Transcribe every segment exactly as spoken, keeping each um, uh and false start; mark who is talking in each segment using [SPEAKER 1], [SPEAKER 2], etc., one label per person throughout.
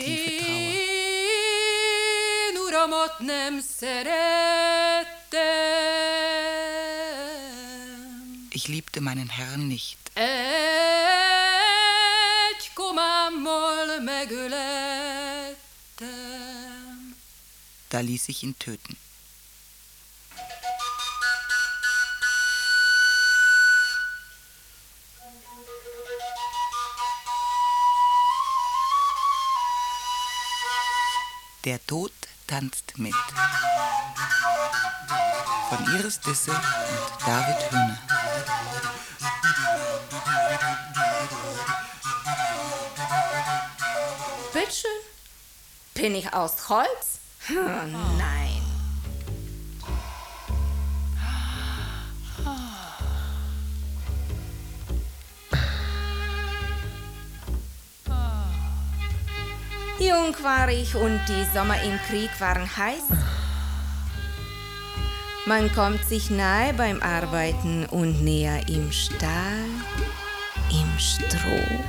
[SPEAKER 1] tiefe Trauer.
[SPEAKER 2] Én uramat nem szerettem.
[SPEAKER 1] Ich liebte meinen Herrn nicht.
[SPEAKER 2] Egy komámmal megölettem.
[SPEAKER 1] Da ließ ich ihn töten. Der Tod tanzt mit. Von Iris Disse und David Hühne.
[SPEAKER 3] Bitteschön. Bin ich aus Holz? Oh, nein. Jung war ich und die Sommer im Krieg waren heiß. Man kommt sich nahe beim Arbeiten und näher im Stahl, im Stroh.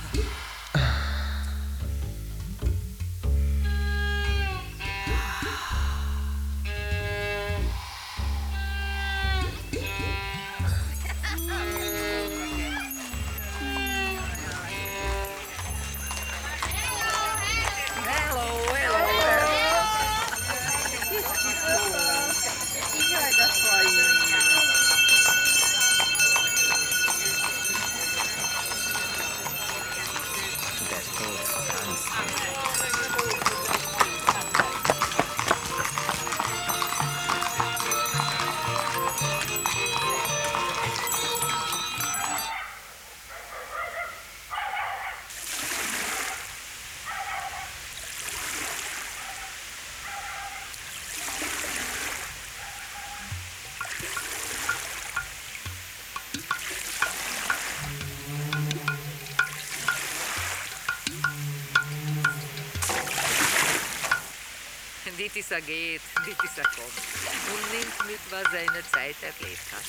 [SPEAKER 4] Dit er geht, dit er kommt und nimmt mit, was er in der Zeit erlebt hat.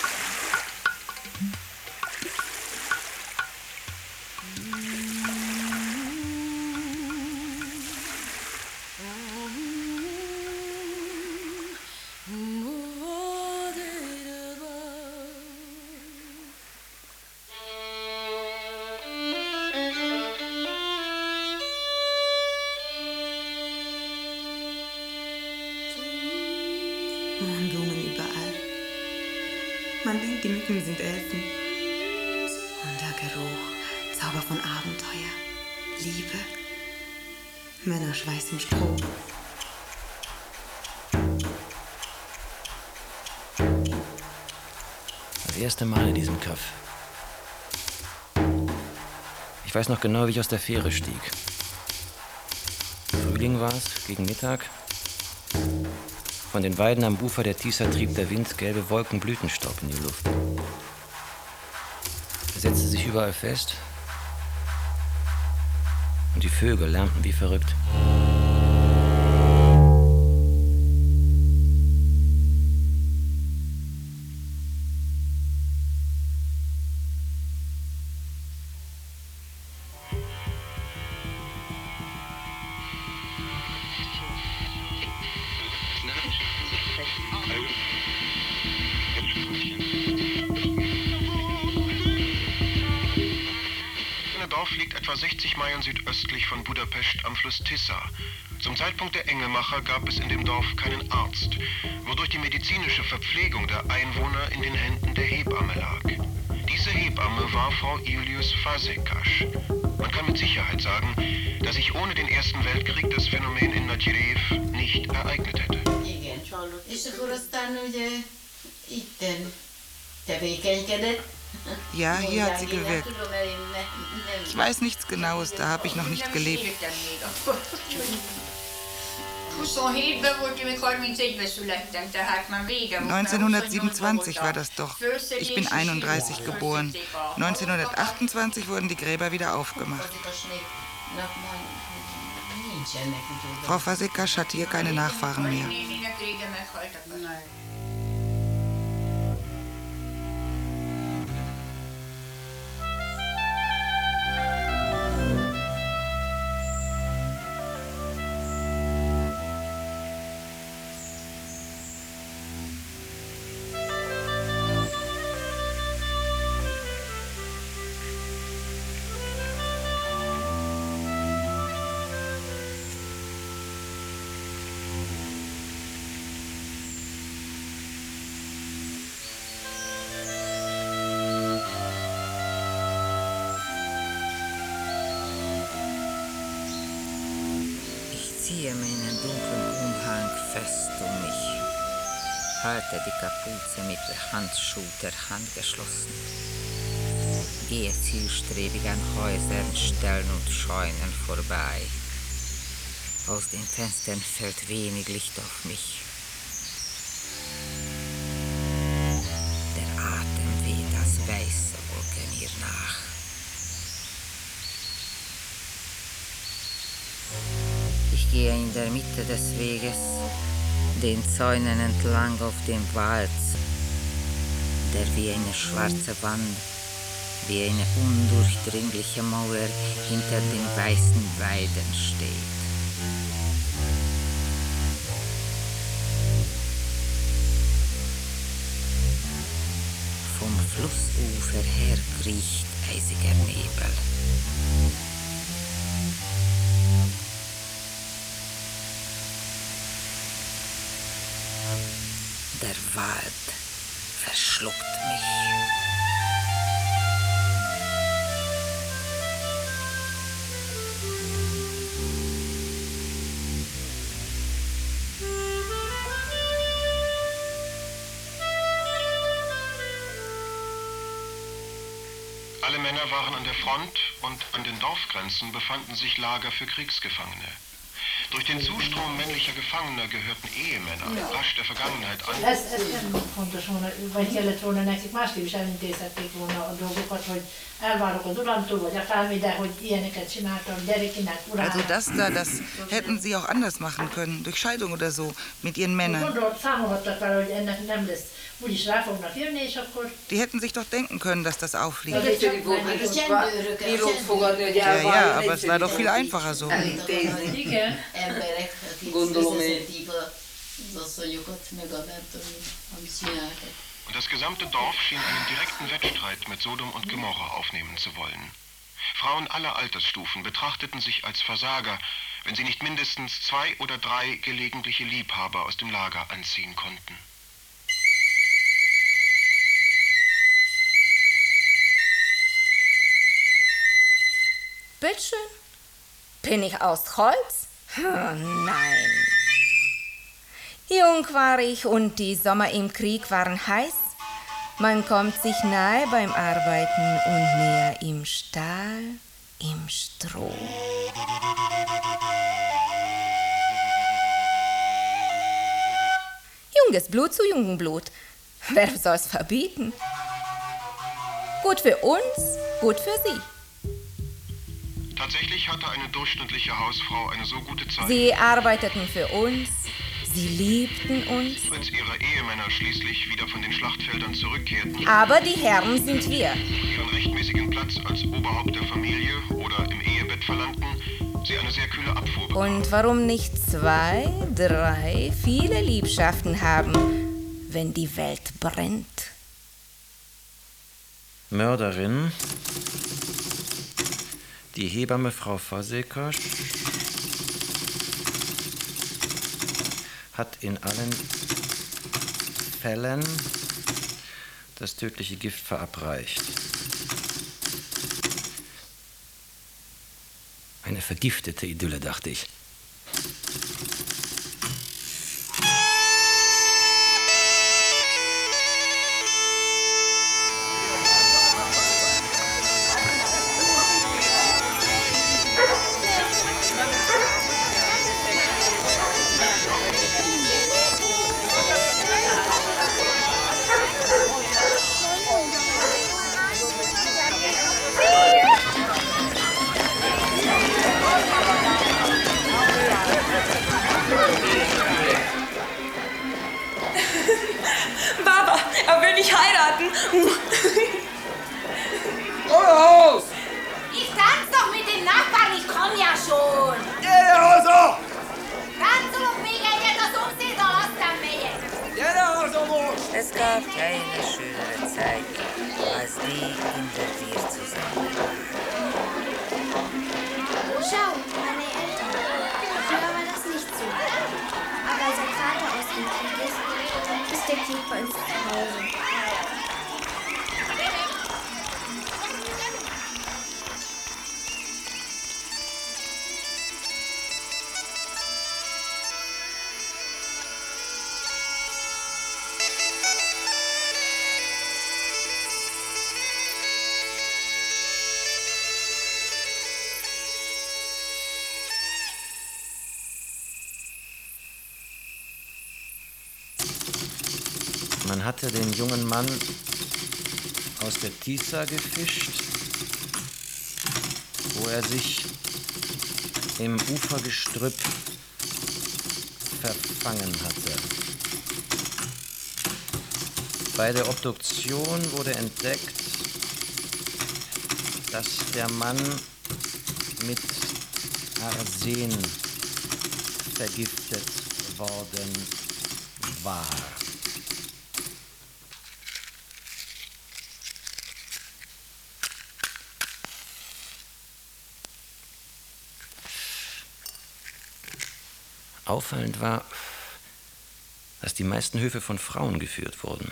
[SPEAKER 5] Blumen überall. Man denkt, die Mücken sind Elfen. Und der Geruch, Zauber von Abenteuer, Liebe, Männerschweiß im Stroh.
[SPEAKER 6] Das erste Mal in diesem Kaff. Ich weiß noch genau, wie ich aus der Fähre stieg. Frühling war es, gegen Mittag. Von den Weiden am Ufer der Tisza trieb der Wind gelbe Wolken Blütenstaub in die Luft. Er setzte sich überall fest und die Vögel lärmten wie verrückt.
[SPEAKER 7] sechzig Meilen südöstlich von Budapest am Fluss Tisza. Zum Zeitpunkt der Engelmacher gab es in dem Dorf keinen Arzt, wodurch die medizinische Verpflegung der Einwohner in den Händen der Hebamme lag. Diese Hebamme war Frau Julius Fazekas. Man kann mit Sicherheit sagen, dass sich ohne den Ersten Weltkrieg das Phänomen in Nagyrev nicht ereignet hätte.
[SPEAKER 8] Igen, és akkor aztán ugye itten tevékenykedett.
[SPEAKER 1] Ja, hier hat sie gewirkt. Ich weiß nichts Genaues, da habe ich noch nicht gelebt. neunzehnhundertsiebenundzwanzig war das doch. Ich bin einunddreißig geboren. neunzehnhundertachtundzwanzig wurden die Gräber wieder aufgemacht. Frau Fazekas hat hier keine Nachfahren mehr.
[SPEAKER 4] ziehe meinen dunklen Umhang fest um mich, halte die Kapuze mit der Handschuh der Hand geschlossen, gehe zielstrebig an Häusern, Ställen und Scheunen vorbei. Aus den Fenstern fällt wenig Licht auf mich. Der Atem weht als weiße Wolke mir nach. Ich gehe in der Mitte des Weges, den Zäunen entlang auf dem Wald, der wie eine schwarze Wand, wie eine undurchdringliche Mauer hinter den weißen Weiden steht. Vom Flussufer her kriecht eisiger Nebel. Der Wald verschluckt mich.
[SPEAKER 7] Alle Männer waren an der Front und an den Dorfgrenzen befanden sich Lager für Kriegsgefangene. Durch den Zustrom männlicher Gefangener gehörten Ehemänner rasch der Vergangenheit an.
[SPEAKER 9] Ez, ez nem fontos volna, vagy kellett volna nekik, másképp is elintézhették volna a dolgokat, hogy elvárok az uramtól, vagy akármi, de hogy ilyeneket csináltam gyerekinek, urának.
[SPEAKER 1] Also das da, das hätten sie auch anders machen können, durch Scheidung oder so, mit ihren Männern.
[SPEAKER 9] Gondolt, számolhattak vele, hogy ennek nem lesz. Úgyis rá fognak jönni, és akkor...
[SPEAKER 1] Die hätten sich doch denken können, dass das auffliegt.
[SPEAKER 9] Ja,
[SPEAKER 1] ja, aber es war doch viel einfacher so.
[SPEAKER 9] Igen.
[SPEAKER 8] Emberek, akik összeszedték az asszonyokat, meg a nem tudom, amit csináltak.
[SPEAKER 7] Und das gesamte Dorf schien einen direkten Wettstreit mit Sodom und Gomorra aufnehmen zu wollen. Frauen aller Altersstufen betrachteten sich als Versager, wenn sie nicht mindestens zwei oder drei gelegentliche Liebhaber aus dem Lager anziehen konnten.
[SPEAKER 3] Bitteschön. Bin ich aus Holz? Oh, nein. Jung war ich und die Sommer im Krieg waren heiß. Man kommt sich nahe beim Arbeiten und näher im Stahl, im Stroh. Junges Blut zu jungem Blut. Wer soll's verbieten? Gut für uns, gut für sie.
[SPEAKER 7] Tatsächlich hatte eine durchschnittliche Hausfrau eine so gute Zeit,
[SPEAKER 3] Sie arbeiteten für uns, sie liebten uns,
[SPEAKER 7] als ihre Ehemänner schließlich wieder von den Schlachtfeldern zurückkehrten,
[SPEAKER 3] aber die Herren sind wir.
[SPEAKER 7] ihren rechtmäßigen Platz als Oberhaupt der Familie oder im Ehebett verlangten, sie eine sehr kühle Abfuhr bekamen.
[SPEAKER 3] Und warum nicht zwei, drei, viele Liebschaften haben, wenn die Welt brennt?
[SPEAKER 6] Mörderin, die Hebamme Frau Faseker, hat in allen Fällen das tödliche Gift verabreicht. Eine vergiftete Idylle, dachte ich.
[SPEAKER 10] Baba, er will mich heiraten.
[SPEAKER 11] Raus!
[SPEAKER 12] Ich tanz doch mit den Nachbarn, ich komm ja schon.
[SPEAKER 11] Geh also!
[SPEAKER 12] Tanzul un még egyet a szomszéddal, aztán megyek.
[SPEAKER 11] Gyere also most!
[SPEAKER 4] Es gab keine schönere Zeit, als die, in der wir zusammen waren.
[SPEAKER 13] Schau, meine Eltern. Früher war das nicht so. Aber seit Vater aus dem Krieg ist, ist der Krieg bei uns zu Hause.
[SPEAKER 6] Man hatte den jungen Mann aus der Tisza gefischt, wo er sich im Ufergestrüpp verfangen hatte. Bei der Obduktion wurde entdeckt, dass der Mann mit Arsen vergiftet worden war. Auffallend war, dass die meisten Höfe von Frauen geführt wurden.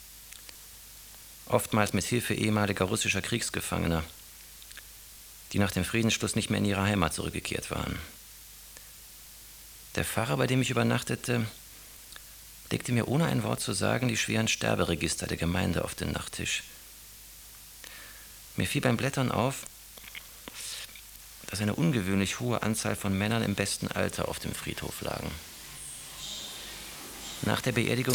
[SPEAKER 6] Oftmals mit Hilfe ehemaliger russischer Kriegsgefangener, die nach dem Friedensschluss nicht mehr in ihre Heimat zurückgekehrt waren. Der Pfarrer, bei dem ich übernachtete, legte mir ohne ein Wort zu sagen die schweren Sterberegister der Gemeinde auf den Nachttisch. Mir fiel beim Blättern auf, dass eine ungewöhnlich hohe Anzahl von Männern im besten Alter auf dem Friedhof lagen. Nach der Beerdigung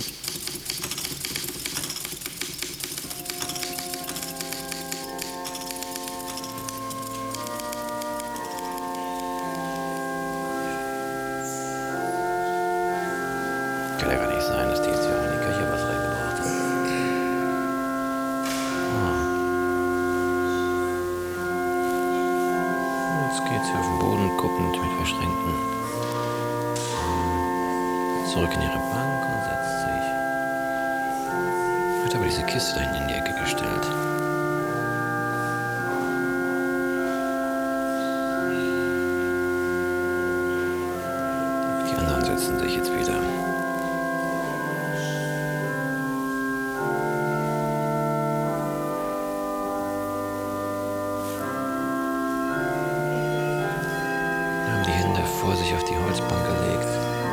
[SPEAKER 6] kann ja gar nicht sein, dass die jetzt hier auch in die Kirche was reingebracht haben. Oh. Jetzt geht sie auf den Boden guckend mit verschränkten zurück in ihre Bank und setzt sich. Hat aber diese Kiste da hinten in die Ecke gestellt. Die anderen setzen sich jetzt wieder. Haben die Hände vor sich auf die Holzbank gelegt.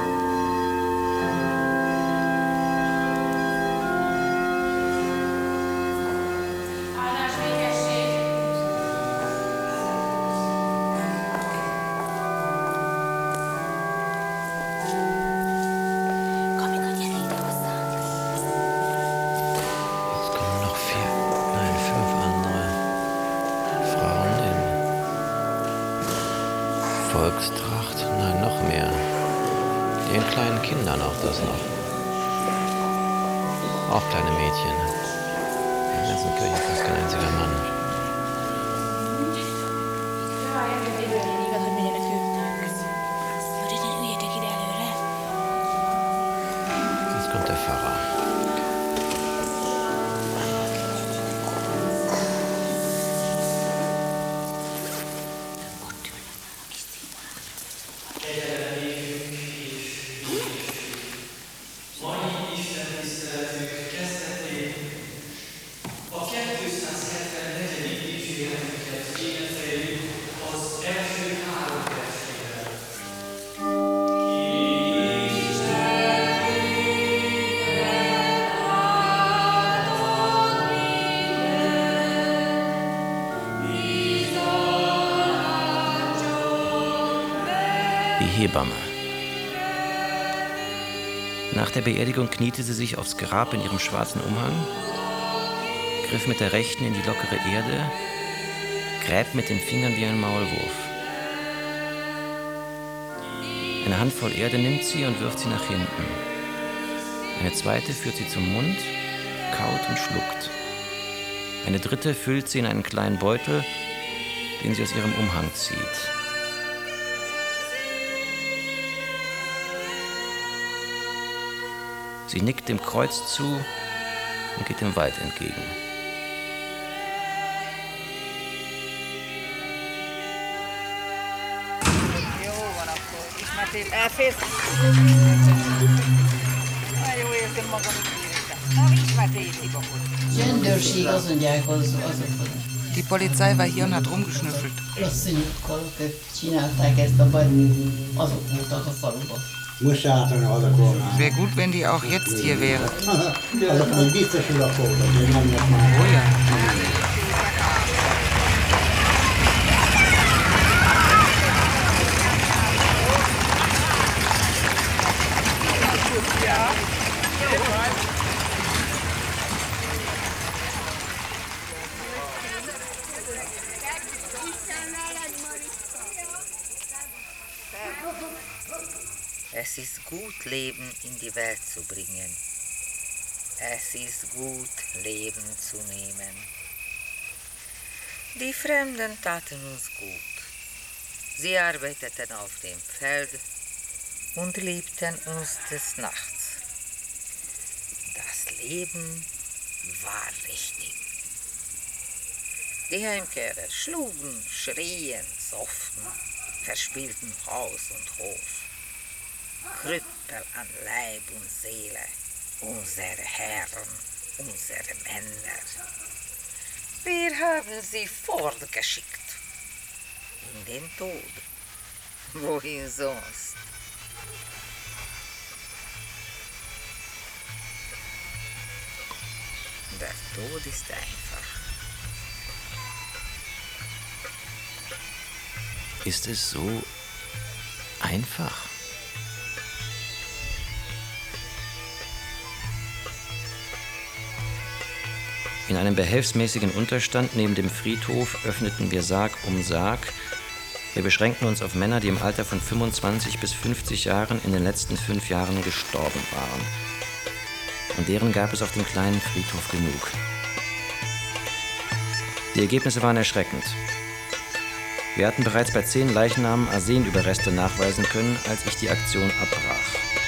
[SPEAKER 6] Volkstracht, nein, noch mehr. Den kleinen Kindern auch das noch. Auch kleine Mädchen. In der ganzen Kirche fast kein einziger Mann. Jetzt kommt der Pfarrer. Hebamme. Nach der Beerdigung kniete sie sich aufs Grab in ihrem schwarzen Umhang, griff mit der rechten in die lockere Erde, gräbt mit den Fingern wie ein Maulwurf. Eine Handvoll Erde nimmt sie und wirft sie nach hinten. Eine zweite führt sie zum Mund, kaut und schluckt. Eine dritte füllt sie in einen kleinen Beutel, den sie aus ihrem Umhang zieht. Sie nickt dem Kreuz zu und geht dem Wald entgegen.
[SPEAKER 1] Die Polizei war hier und hat rumgeschnüffelt. Wäre gut, wenn die auch jetzt hier wäre. Oh ja.
[SPEAKER 4] Es ist gut, Leben in die Welt zu bringen. Es ist gut, Leben zu nehmen. Die Fremden taten uns gut. Sie arbeiteten auf dem Feld und liebten uns des Nachts. Das Leben war richtig. Die Heimkehrer schlugen, schrien, sofften, verspielten Haus und Hof. Krüppel an Leib und Seele, unsere Herren, unsere Männer. Wir haben sie fortgeschickt. In den Tod. Wohin sonst? Der Tod ist einfach.
[SPEAKER 6] Ist es so einfach? In einem behelfsmäßigen Unterstand neben dem Friedhof öffneten wir Sarg um Sarg. Wir beschränkten uns auf Männer, die im Alter von fünfundzwanzig bis fünfzig Jahren in den letzten fünf Jahren gestorben waren. Und deren gab es auf dem kleinen Friedhof genug. Die Ergebnisse waren erschreckend. Wir hatten bereits bei zehn Leichnamen Arsenüberreste nachweisen können, als ich die Aktion abbrach.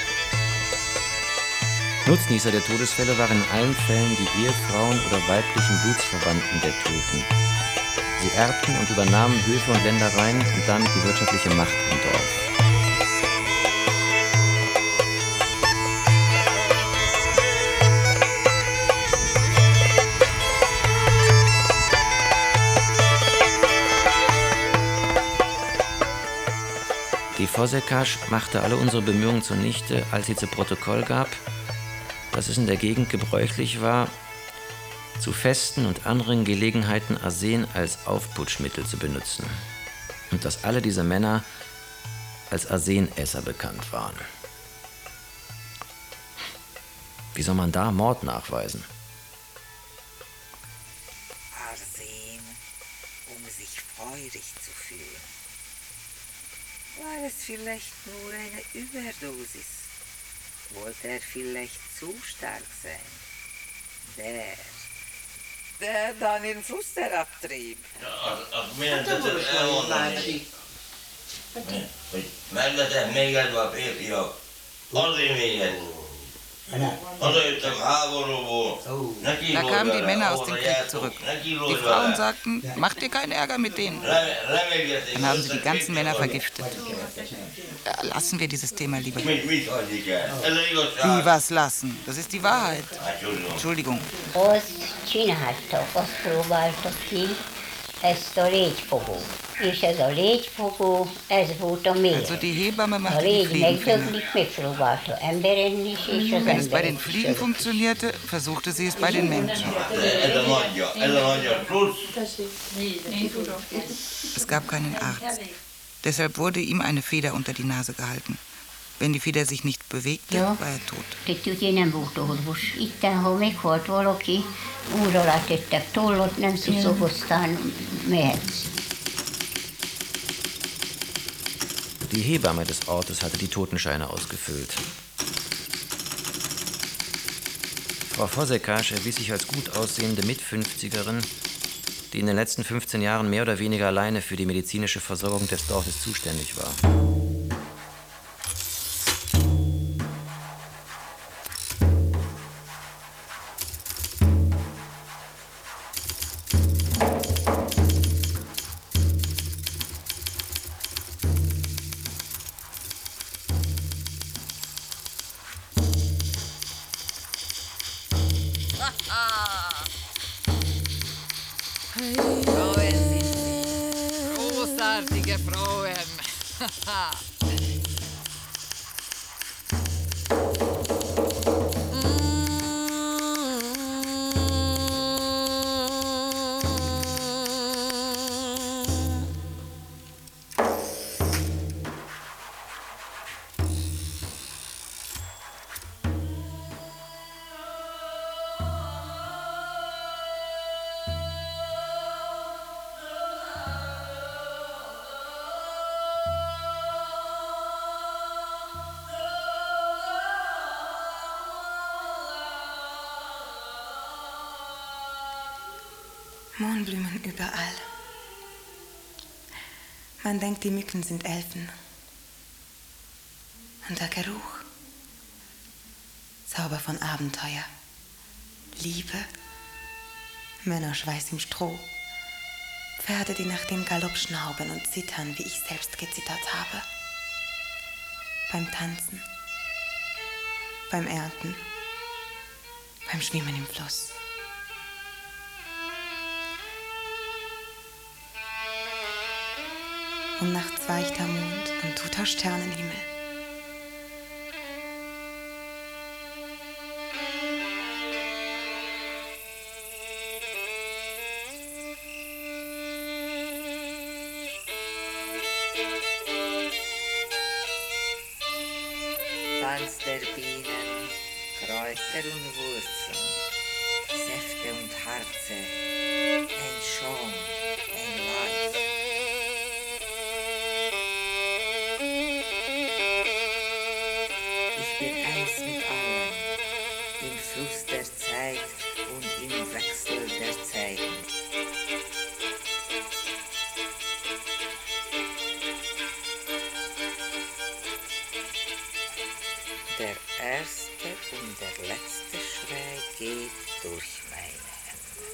[SPEAKER 6] Nutznießer der Todesfälle waren in allen Fällen die Ehefrauen oder weiblichen Blutsverwandten der Toten. Sie erbten und übernahmen Höfe und Ländereien und damit die wirtschaftliche Macht im Dorf. Die Vossekasch machte alle unsere Bemühungen zunichte, als sie zu Protokoll gab, dass es in der Gegend gebräuchlich war, zu Festen und anderen Gelegenheiten Arsen als Aufputschmittel zu benutzen und dass alle diese Männer als Arsenesser bekannt waren. Wie soll man da Mord nachweisen?
[SPEAKER 4] Arsen, um sich feurig zu fühlen. War es vielleicht nur eine Überdosis? Wollte er vielleicht zu stark sein? Der, der dann in Fluss herabtrieb.
[SPEAKER 10] Mellette még egy van férfiak, azért mélyen. Hazajöttem háborúból, neki
[SPEAKER 1] Da kamen die Männer aus dem Krieg zurück. Die Frauen sagten, macht dir keinen Ärger mit denen. Dann haben sie die ganzen Männer vergiftet. Ja, lassen wir dieses Thema lieber. Wie, was lassen? Das ist die Wahrheit. Entschuldigung.
[SPEAKER 14] Azt csináltak, azt próbáltak ki, ezt a légyfogó. És ez a légyfogó, ez volt a mély.
[SPEAKER 1] Also die Hebamme
[SPEAKER 14] A
[SPEAKER 1] machte die
[SPEAKER 14] légy
[SPEAKER 1] Fliegenfänger.
[SPEAKER 14] megdöglik, megpróbálta emberen is, és az
[SPEAKER 1] Wenn es bei den
[SPEAKER 14] emberen is.
[SPEAKER 1] Fliegen funktionierte, versuchte sie es bei den Menschen. Es gab keinen Arzt. Deshalb wurde ihm eine Feder unter die Nase gehalten. Wenn die Feder sich nicht bewegte,
[SPEAKER 14] Ja.
[SPEAKER 1] war er tot.
[SPEAKER 14] Itt ugye nem volt orvos. Itten, ha meghalt valaki, újra rátettek tollot, nem tudsz aztán mehetsz.
[SPEAKER 6] Die Hebamme des Ortes hatte die Totenscheine ausgefüllt. Frau Vossekasch erwies sich als gut aussehende Mitfünfzigerin, die in den letzten fünfzehn Jahren mehr oder weniger alleine für die medizinische Versorgung des Dorfes zuständig war.
[SPEAKER 4] Frauen sind sie. Großartige Frauen.
[SPEAKER 5] Mohnblumen überall. Man denkt, die Mücken sind Elfen. Und der Geruch. Zauber von Abenteuer. Liebe. Männerschweiß im Stroh. Pferde, die nach dem Galopp schnauben und zittern, wie ich selbst gezittert habe. Beim Tanzen. Beim Ernten. Beim Schwimmen im Fluss. Und nachts weicht der Mond und tut der Sternenhimmel.
[SPEAKER 4] Tanz der Bienen, Kräuter und Wurzeln, Säfte und Harze, ein Schaum, ein Leid. Ich bin eins mit allem, im Fluss der Zeit und im Wechsel der Zeiten. Der erste und der letzte Schrei geht durch meine Hände.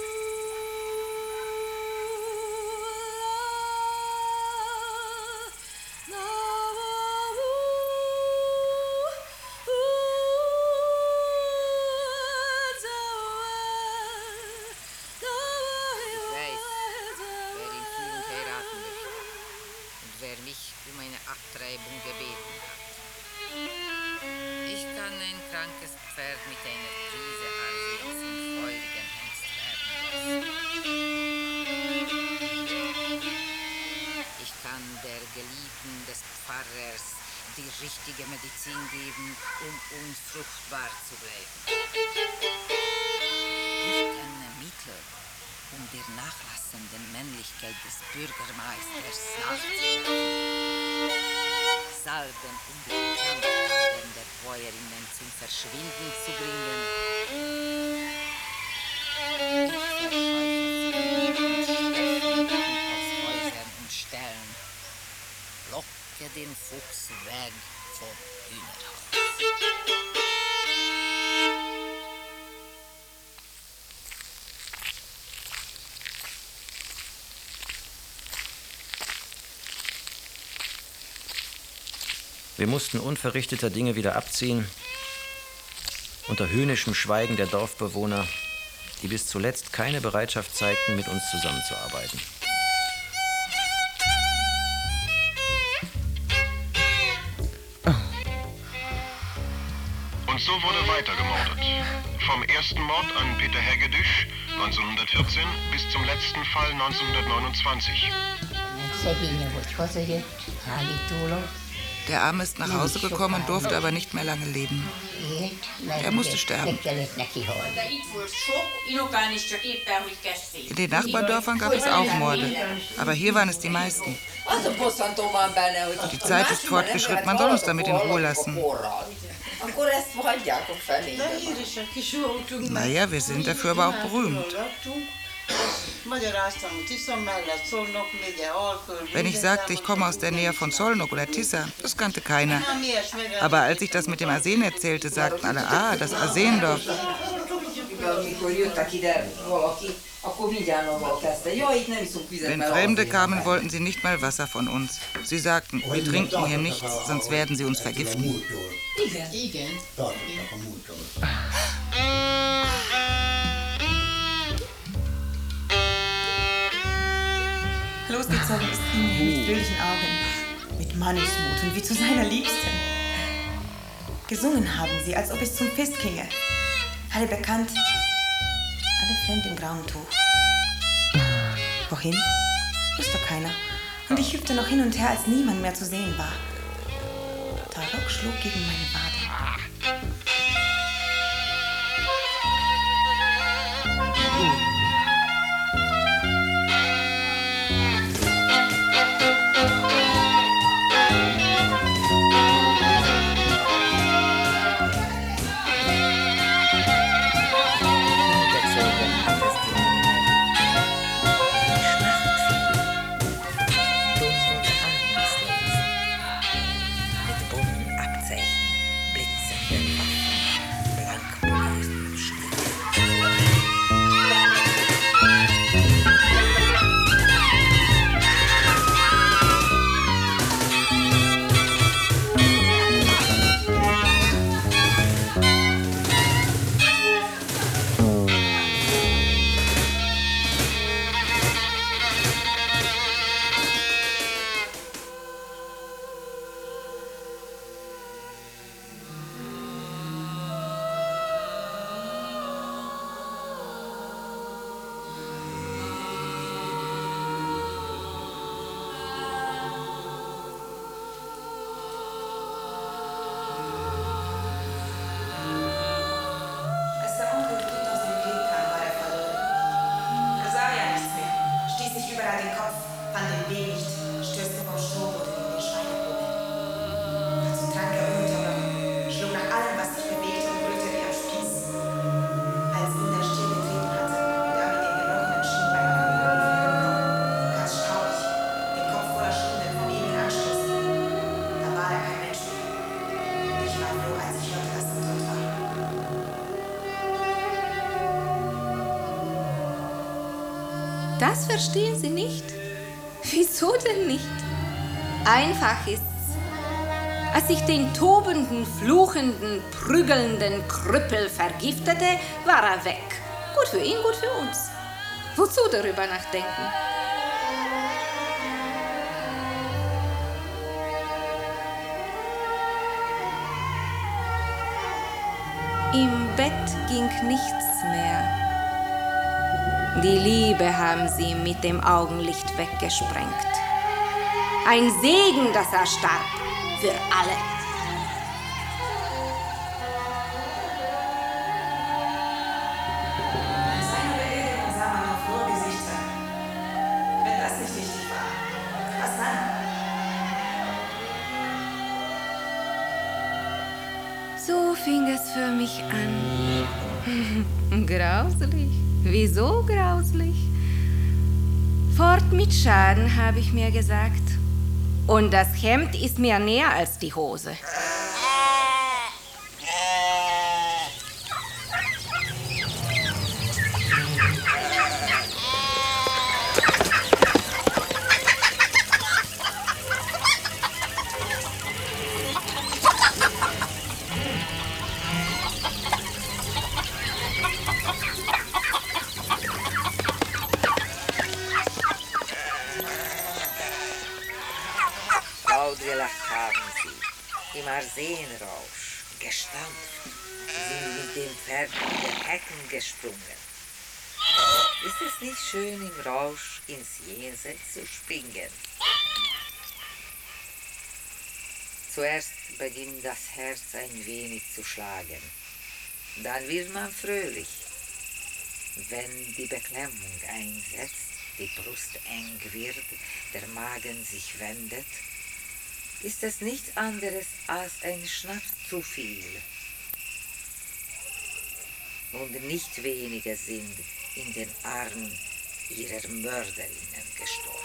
[SPEAKER 4] Ich weiß, wer in Fühlung heiraten möchte und wer mich um eine Abtreibung gebeten hat. Ich kann ein krankes Pferd mit einer Prise Arsen zum feurigen Hengst werden lassen. Ich kann der Geliebten des Pfarrers die richtige Medizin geben, um unfruchtbar zu bleiben. Ich kenne Mittel, um der nachlassenden Männlichkeit des Bürgermeisters nachzuhelfen. Salben, um die Krankheiten der Bäuerinnen zum Verschwinden zu bringen. Ich verscheuche Frieden aus Häusern und Ställen. Locke den Fuchs weg vom Hühnerhaus.
[SPEAKER 6] Wir mussten unverrichteter Dinge wieder abziehen, unter höhnischem Schweigen der Dorfbewohner, die bis zuletzt keine Bereitschaft zeigten, mit uns zusammenzuarbeiten.
[SPEAKER 7] Und so wurde weitergemordet. Vom ersten Mord an Peter Hegedüsch neunzehnhundertvierzehn bis zum letzten Fall neunzehnhundertneunundzwanzig.
[SPEAKER 1] Der Arme ist nach Hause gekommen und durfte aber nicht mehr lange leben. Er musste sterben. In den Nachbardörfern gab es auch Morde, aber hier waren es die meisten. Die Zeit ist fortgeschritten, man soll uns damit in Ruhe lassen. Naja, wir sind dafür aber auch berühmt. Wenn ich sagte, ich komme aus der Nähe von Szolnok oder Tisza, das kannte keiner. Aber als ich das mit dem Arsen erzählte, sagten alle, ah, das Arsendorf. Wenn Fremde kamen, wollten sie nicht mal Wasser von uns. Sie sagten, wir trinken hier nichts, sonst werden sie uns vergiften.
[SPEAKER 5] Losgezogen ist Inge mit fröhlichen Augen, mit Mannesmut und wie zu seiner Liebsten. Gesungen haben sie, als ob es zum Fest ginge. Alle bekannt, alle fremd im grauen Tuch. Wohin? Wusste keiner. Und ich hüpfte noch hin und her, als niemand mehr zu sehen war. Der Rock schlug gegen meine Wade.
[SPEAKER 3] Das verstehen Sie nicht? Wieso denn nicht? Einfach ist's. Als ich den tobenden, fluchenden, prügelnden Krüppel vergiftete, war er weg. Gut für ihn, gut für uns. Wozu darüber nachdenken? Im Bett ging nichts mehr. Die Liebe haben sie mit dem Augenlicht weggesprengt. Ein Segen, dass er starb, für alle.
[SPEAKER 5] Bei seiner Beerdigung sah man auf nur Gesichter. Wenn das nicht wichtig war, was dann?
[SPEAKER 3] So fing es für mich an. Grauslich. Wieso grauslich? Fort mit Schaden, habe ich mir gesagt. Und das Hemd ist mir näher als die Hose.
[SPEAKER 4] Laut haben sie, im Arsenrausch, gestampft, sind mit dem Pferd in den Hecken gesprungen. Ist es nicht schön, im Rausch ins Jenseits zu springen? Zuerst beginnt das Herz ein wenig zu schlagen, dann wird man fröhlich. Wenn die Beklemmung einsetzt, die Brust eng wird, der Magen sich wendet, ist es nichts anderes als ein Schnaps zu viel. Und nicht wenige sind in den Armen ihrer Mörderinnen gestorben.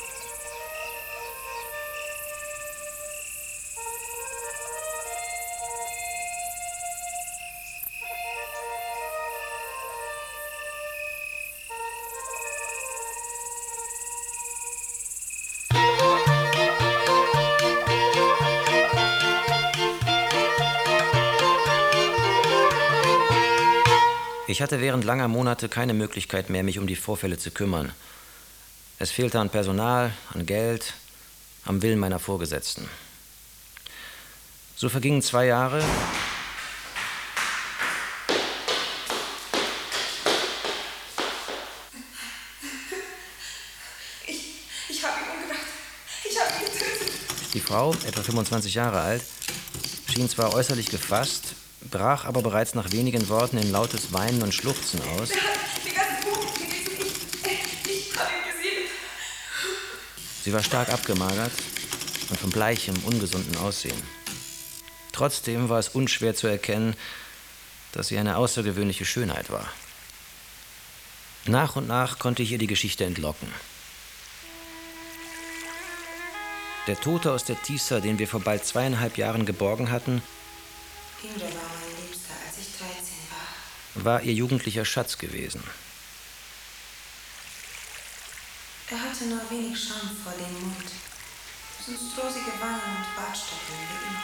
[SPEAKER 6] Ich hatte während langer Monate keine Möglichkeit mehr, mich um die Vorfälle zu kümmern. Es fehlte an Personal, an Geld, am Willen meiner Vorgesetzten. So vergingen zwei Jahre.
[SPEAKER 5] Ich, ich habe ihn umgebracht. Ich habe ihn getötet.
[SPEAKER 6] Die Frau, etwa fünfundzwanzig Jahre alt, schien zwar äußerlich gefasst, brach aber bereits nach wenigen Worten in lautes Weinen und Schluchzen aus.
[SPEAKER 5] Die ganze Buch, ich, ich habe ihn gesehen.
[SPEAKER 6] Sie war stark abgemagert und von bleichem, ungesunden Aussehen. Trotzdem war es unschwer zu erkennen, dass sie eine außergewöhnliche Schönheit war. Nach und nach konnte ich ihr die Geschichte entlocken. Der Tote aus der Tisza, den wir vor bald zweieinhalb Jahren geborgen hatten,
[SPEAKER 5] Imre war mein Liebster, als ich dreizehn war.
[SPEAKER 6] war ihr jugendlicher Schatz gewesen.
[SPEAKER 5] Er hatte nur wenig Scham vor dem Mund, sonst rosige Wangen und Bartstoppeln wie immer.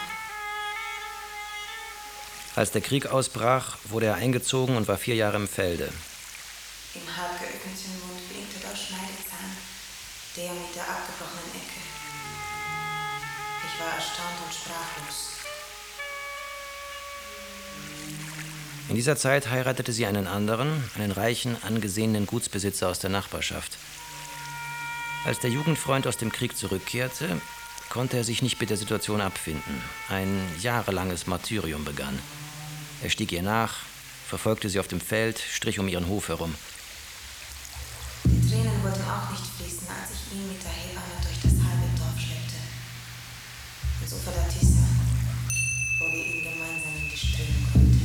[SPEAKER 6] Als der Krieg ausbrach, wurde er eingezogen und war vier Jahre im Felde.
[SPEAKER 5] Im halb geöffneten Mund blinkte der Schneidezahn, der mit der abgebrochenen Ecke. Ich war erstaunt und sprachlos.
[SPEAKER 6] In dieser Zeit heiratete sie einen anderen, einen reichen, angesehenen Gutsbesitzer aus der Nachbarschaft. Als der Jugendfreund aus dem Krieg zurückkehrte, konnte er sich nicht mit der Situation abfinden. Ein jahrelanges Martyrium begann. Er stieg ihr nach, verfolgte sie auf dem Feld, strich um ihren Hof herum.
[SPEAKER 5] Die Tränen wollten auch nicht fließen, als ich ihn mit der Hebamme durch das halbe Dorf schleppte. Ins Ufer der Tisza, wo wir ihn gemeinsam in die Strömung rollten.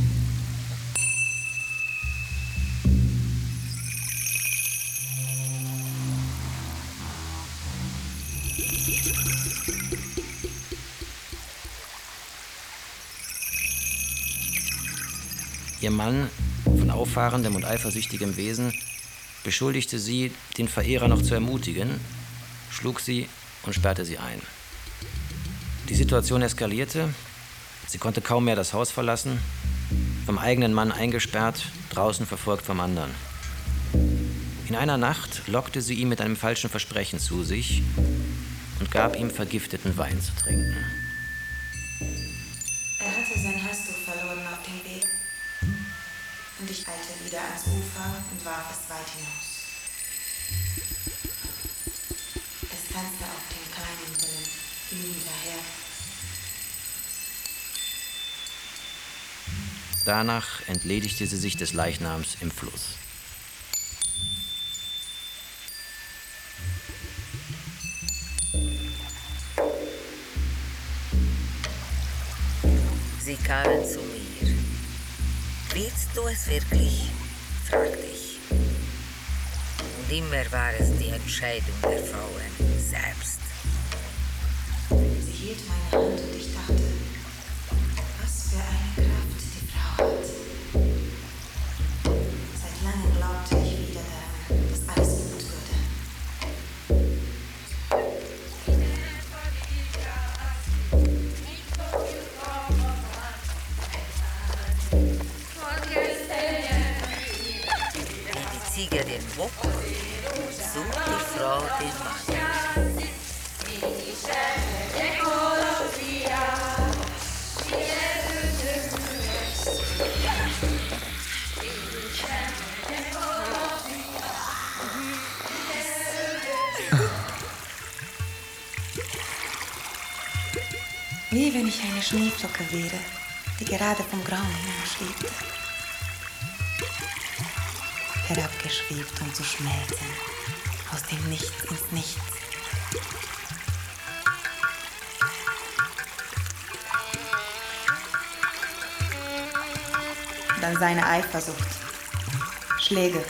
[SPEAKER 6] Ihr Mann, von auffahrendem und eifersüchtigem Wesen, beschuldigte sie, den Verehrer noch zu ermutigen, schlug sie und sperrte sie ein. Die Situation eskalierte. Sie konnte kaum mehr das Haus verlassen, vom eigenen Mann eingesperrt, draußen verfolgt vom anderen. In einer Nacht lockte sie ihn mit einem falschen Versprechen zu sich und gab ihm vergifteten Wein zu trinken.
[SPEAKER 5] Er hatte sein Halstuch verloren auf dem Weg. Und ich eilte wieder ans Ufer und warf es weit hinaus. Es tanzte auf den kleinen Wellen ihm hinterher.
[SPEAKER 6] Danach entledigte sie sich des Leichnams im Fluss.
[SPEAKER 4] Sie kamen zu mir. Willst du es wirklich? Fragte ich. Und immer war es die Entscheidung der Frauen selbst.
[SPEAKER 5] Sie hielt meine Hand und ich dachte, was für eine Kraft die Frau hat. Seit langem glaubte ich wieder daran, dass alles gut würde.
[SPEAKER 4] Wie die Ziege den Bock, so die Frau den Mann.
[SPEAKER 5] Wie wenn ich eine Schneeflocke wäre, die gerade vom Grauen Himmel schwebte. Herabgeschwebt, um zu schmelzen, aus dem Nichts ins Nichts. Dann seine Eifersucht, Schläge.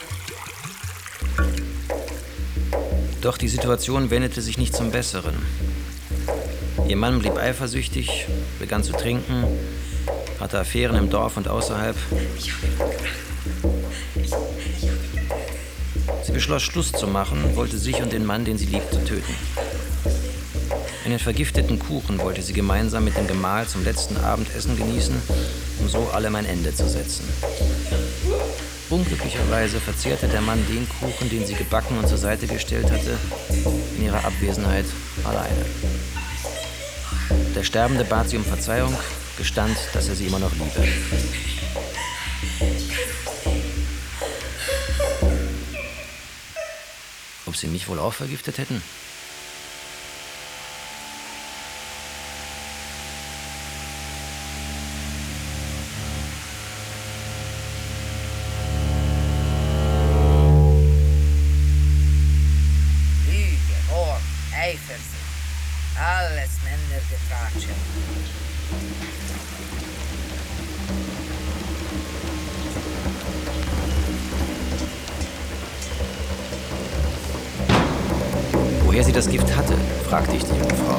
[SPEAKER 6] Doch die Situation wendete sich nicht zum Besseren. Ihr Mann blieb eifersüchtig, begann zu trinken, hatte Affären im Dorf und außerhalb. Sie beschloss, Schluss zu machen, wollte sich und den Mann, den sie liebte, töten. Einen vergifteten Kuchen wollte sie gemeinsam mit dem Gemahl zum letzten Abendessen genießen, um so allem ein Ende zu setzen. Unglücklicherweise verzehrte der Mann den Kuchen, den sie gebacken und zur Seite gestellt hatte, in ihrer Abwesenheit alleine. Der Sterbende bat sie um Verzeihung, gestand, dass er sie immer noch liebe. Ob sie mich wohl auch vergiftet hätten?
[SPEAKER 4] Lüge, Mord, Eifersucht, alles Männergetratsche.
[SPEAKER 6] Woher sie das Gift hatte, fragte ich die junge Frau.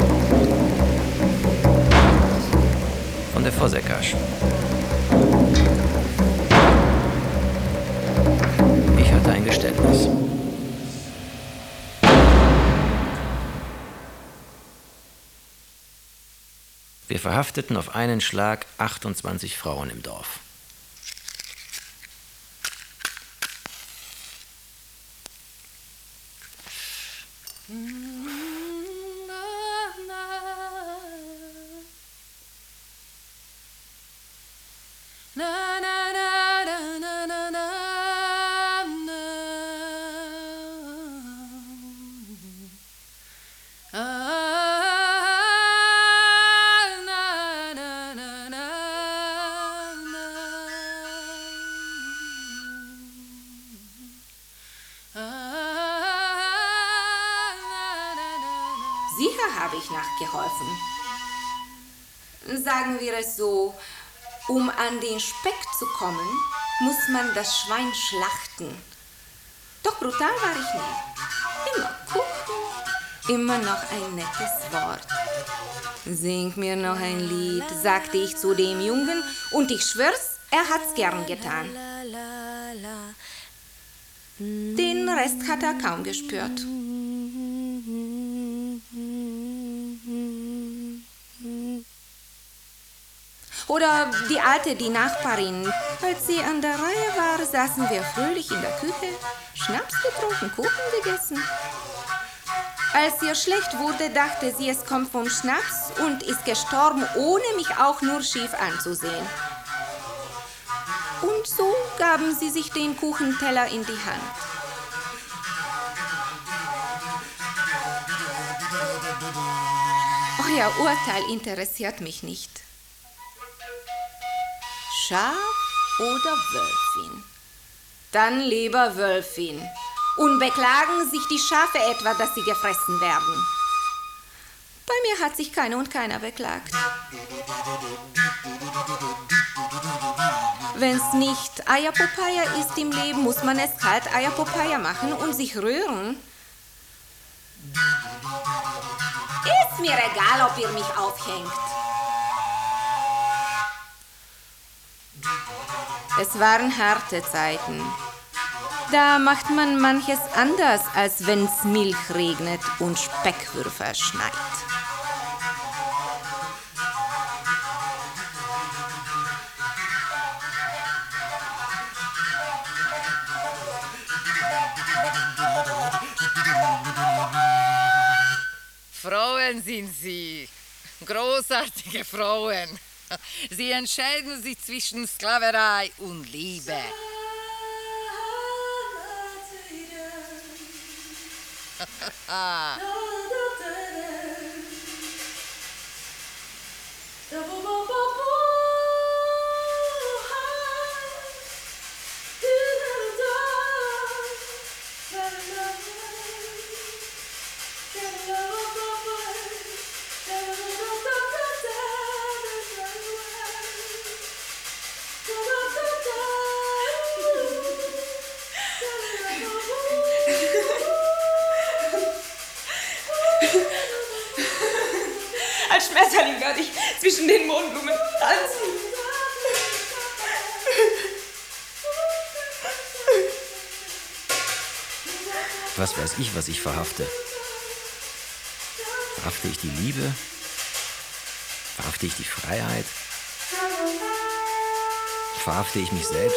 [SPEAKER 6] Von der Fosekasch. Ich hatte ein Geständnis. Wir verhafteten auf einen Schlag achtundzwanzig Frauen im Dorf.
[SPEAKER 3] Sicher habe ich nachgeholfen. Sagen wir es so, um an den Speck zu kommen, muss man das Schwein schlachten. Doch brutal war ich nie. Immer Kuchen, immer noch ein nettes Wort. Sing mir noch ein Lied, sagte ich zu dem Jungen, und ich schwör's, er hat's gern getan. Den Rest hat er kaum gespürt. Oder die Alte, die Nachbarin. Als sie an der Reihe war, saßen wir fröhlich in der Küche, Schnaps getrunken, Kuchen gegessen. Als ihr schlecht wurde, dachte sie, es kommt vom Schnaps und ist gestorben, ohne mich auch nur schief anzusehen. Und so gaben sie sich den Kuchenteller in die Hand. Euer Urteil interessiert mich nicht. Schaf oder Wölfin? Dann lieber Wölfin. Und beklagen sich die Schafe etwa, dass sie gefressen werden? Bei mir hat sich keine und keiner beklagt. Wenn's nicht Eierpopeia ist im Leben, muss man es kalt Eierpopeia machen und sich rühren. Ist mir egal, ob ihr mich aufhängt. Es waren harte Zeiten. Da macht man manches anders, als wenn's Milch regnet und Speckwürfel schneit.
[SPEAKER 4] Frauen sind sie, großartige Frauen. Sie entscheiden sich zwischen Sklaverei und Liebe.
[SPEAKER 3] Als Schmetterling werde ich zwischen den Mohnblumen tanzen.
[SPEAKER 6] Was weiß ich, was ich verhafte? Verhafte ich die Liebe? Verhafte ich die Freiheit? Verhafte ich mich selbst?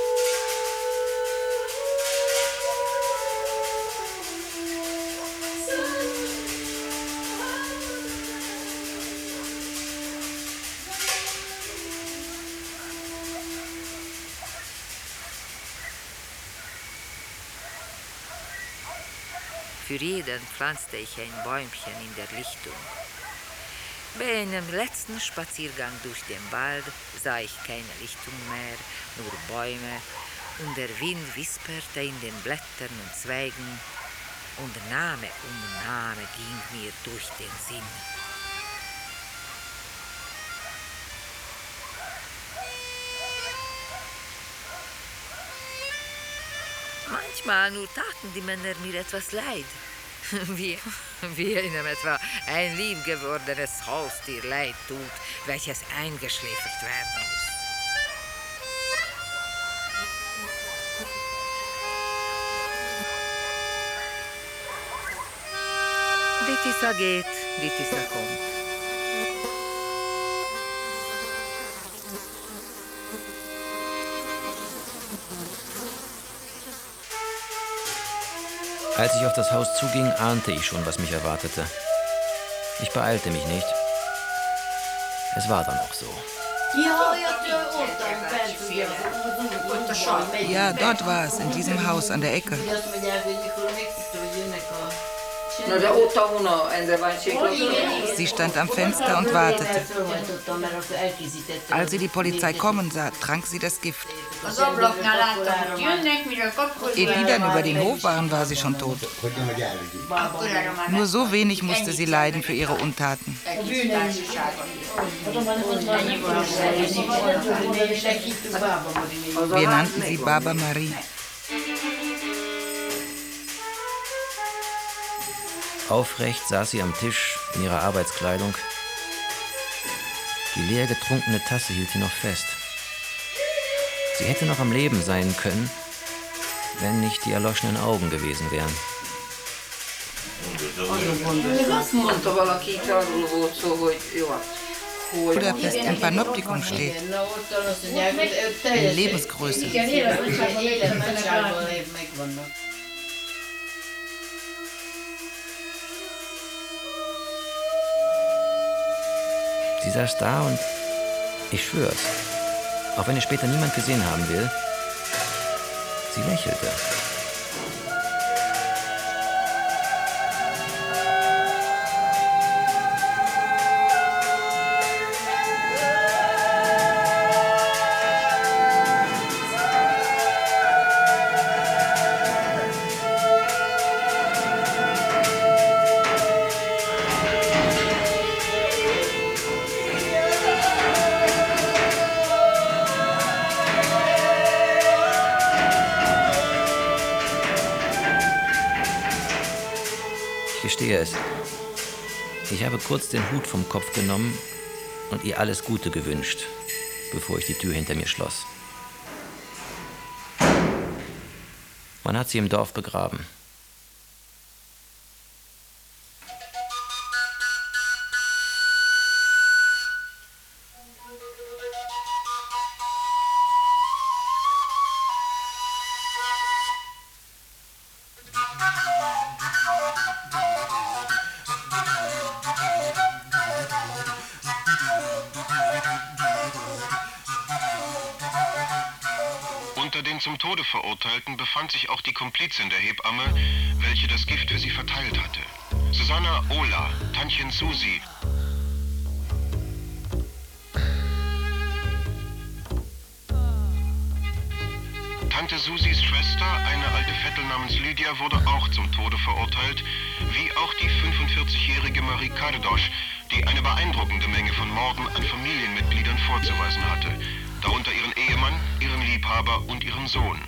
[SPEAKER 4] Für jeden pflanzte ich ein Bäumchen in der Lichtung. Bei einem letzten Spaziergang durch den Wald sah ich keine Lichtung mehr, nur Bäume, und der Wind wisperte in den Blättern und Zweigen, und Name um Name ging mir durch den Sinn. Manchmal nur taten die Männer mir etwas leid, wie, wie einem etwa ein lieb gewordenes Haustier leid tut, welches eingeschläfert werden muss. Die Tissa geht, die Tissa kommt.
[SPEAKER 6] Als ich auf das Haus zuging, ahnte ich schon, was mich erwartete. Ich beeilte mich nicht. Es war dann auch so.
[SPEAKER 1] Ja, dort war es, in diesem Haus an der Ecke. Sie stand am Fenster und wartete. Als sie die Polizei kommen sah, trank sie das Gift. Ehe die dann über den Hof waren, war sie schon tot. Nur so wenig musste sie leiden für ihre Untaten. Wir nannten sie Baba Marie.
[SPEAKER 6] Aufrecht saß sie am Tisch in ihrer Arbeitskleidung. Die leer getrunkene Tasse hielt sie noch fest. Sie hätte noch am Leben sein können, wenn nicht die erloschenen Augen gewesen wären.
[SPEAKER 8] Azt mondta valaki, itt arról volt szó, hogy jó.
[SPEAKER 1] Budapest im Panoptikum steht. In Lebensgröße.
[SPEAKER 6] Sie saß da und ich schwör's, auch wenn es später niemand gesehen haben will, sie lächelte. Ich gestehe es. Ich habe kurz den Hut vom Kopf genommen und ihr alles Gute gewünscht, bevor ich die Tür hinter mir schloss. Man hat sie im Dorf begraben.
[SPEAKER 7] Unter den zum Tode Verurteilten befand sich auch die Komplizin der Hebamme, welche das Gift für sie verteilt hatte. Susanna Ola, Tantchen Susi. Tante Susis Schwester, eine alte Vettel namens Lydia, wurde auch zum Tode verurteilt, wie auch die fünfundvierzigjährige Marie Kardosch, die eine beeindruckende Menge von Morden an Familienmitgliedern vorzuweisen hatte, darunter ihren Ehemann, ihren Liebhaber und ihren Sohn.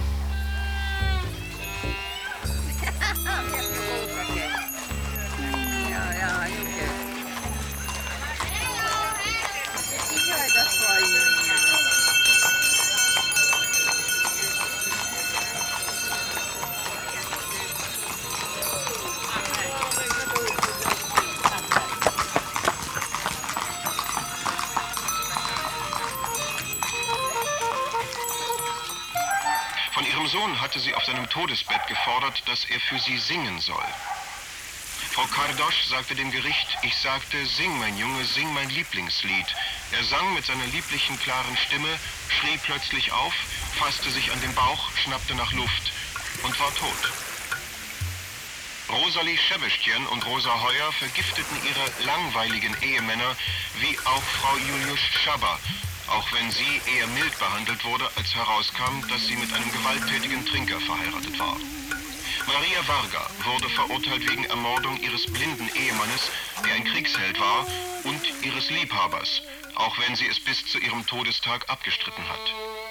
[SPEAKER 7] Von ihrem Sohn hatte sie auf seinem Todesbett gefordert, dass er für sie singen soll. Frau Kardosch sagte dem Gericht, ich sagte, sing mein Junge, sing mein Lieblingslied. Er sang mit seiner lieblichen, klaren Stimme, schrie plötzlich auf, fasste sich an den Bauch, schnappte nach Luft und war tot. Rosalie Schäbestjen und Rosa Heuer vergifteten ihre langweiligen Ehemänner, wie auch Frau Julius Schaber, auch wenn sie eher mild behandelt wurde, als herauskam, dass sie mit einem gewalttätigen Trinker verheiratet war. Maria Varga wurde verurteilt wegen Ermordung ihres blinden Ehemannes, der ein Kriegsheld war, und ihres Liebhabers, auch wenn sie es bis zu ihrem Todestag abgestritten hat.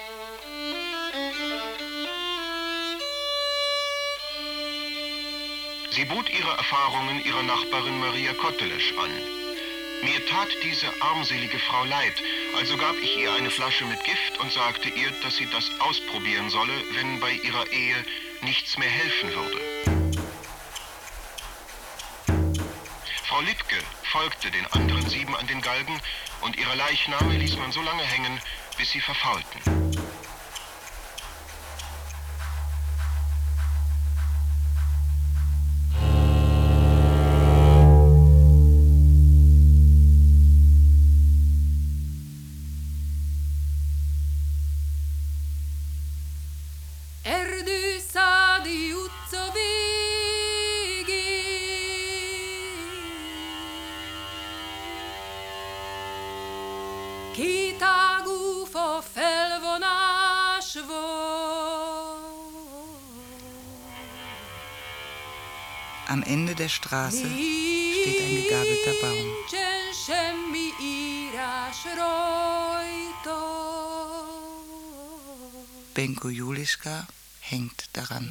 [SPEAKER 7] Sie bot ihre Erfahrungen ihrer Nachbarin Maria Kottelesch an. Mir tat diese armselige Frau leid, also gab ich ihr eine Flasche mit Gift und sagte ihr, dass sie das ausprobieren solle, wenn bei ihrer Ehe nichts mehr helfen würde. Frau Lippke folgte den anderen sieben an den Galgen und ihre Leichname ließ man so lange hängen, bis sie verfaulten.
[SPEAKER 2] Erdőszádi utca végén két ágú fa felvonás volt.
[SPEAKER 1] Am Ende der Straße steht ein gegabelter Baum.
[SPEAKER 2] Nincsen semmi írás rajta.
[SPEAKER 1] Benko Juliska hängt daran.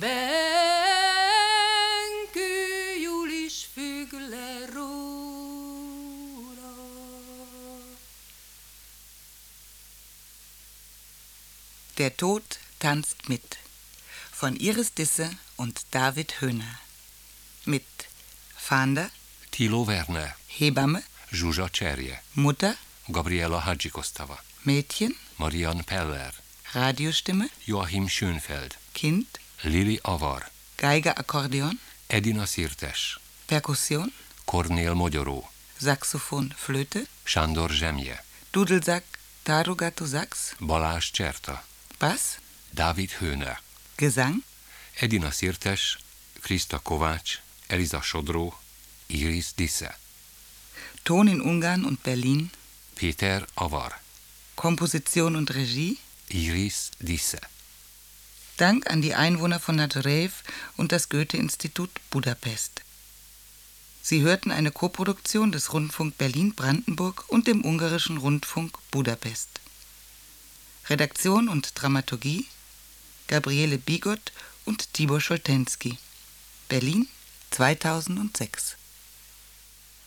[SPEAKER 2] Benko Julis függ le róla.
[SPEAKER 1] Der Tod tanzt mit. von Iris Disse und David Höhner. Mit Fahnder,
[SPEAKER 15] Thilo Werner,
[SPEAKER 1] Hebamme,
[SPEAKER 15] Zsuzsa Cserje,
[SPEAKER 1] Mutter,
[SPEAKER 15] Gabriela Hadzsikostava,
[SPEAKER 1] Mädchen,
[SPEAKER 15] Marian Peller,
[SPEAKER 1] Radiostimme,
[SPEAKER 15] Joachim Schönfeld,
[SPEAKER 1] Kind,
[SPEAKER 15] Lili Avar,
[SPEAKER 1] Geige, Akkordeon,
[SPEAKER 15] Edina Szirtes,
[SPEAKER 1] Perkussion,
[SPEAKER 15] Kornél Mogyoró,
[SPEAKER 1] Saxophon, Flöte,
[SPEAKER 15] Sándor Zsemje,
[SPEAKER 1] Dudelsack, Tarugato Sax,
[SPEAKER 15] Balázs Cserta,
[SPEAKER 1] Bass,
[SPEAKER 15] Dávid Höhner,
[SPEAKER 1] Gesang,
[SPEAKER 15] Edina Szirtes, Krista Kovács, Eliza Sodró, Iris Disse.
[SPEAKER 1] Ton in Ungarn und Berlin,
[SPEAKER 15] Peter Avar,
[SPEAKER 1] Komposition und Regie,
[SPEAKER 15] Iris Disse.
[SPEAKER 1] Dank an die Einwohner von Nadrev und das Goethe-Institut Budapest. Sie hörten eine Koproduktion des Rundfunk Berlin-Brandenburg und dem Ungarischen Rundfunk Budapest. Redaktion und Dramaturgie Gabriele Bigot und Tibor Scholtenski. Berlin zweitausendsechs.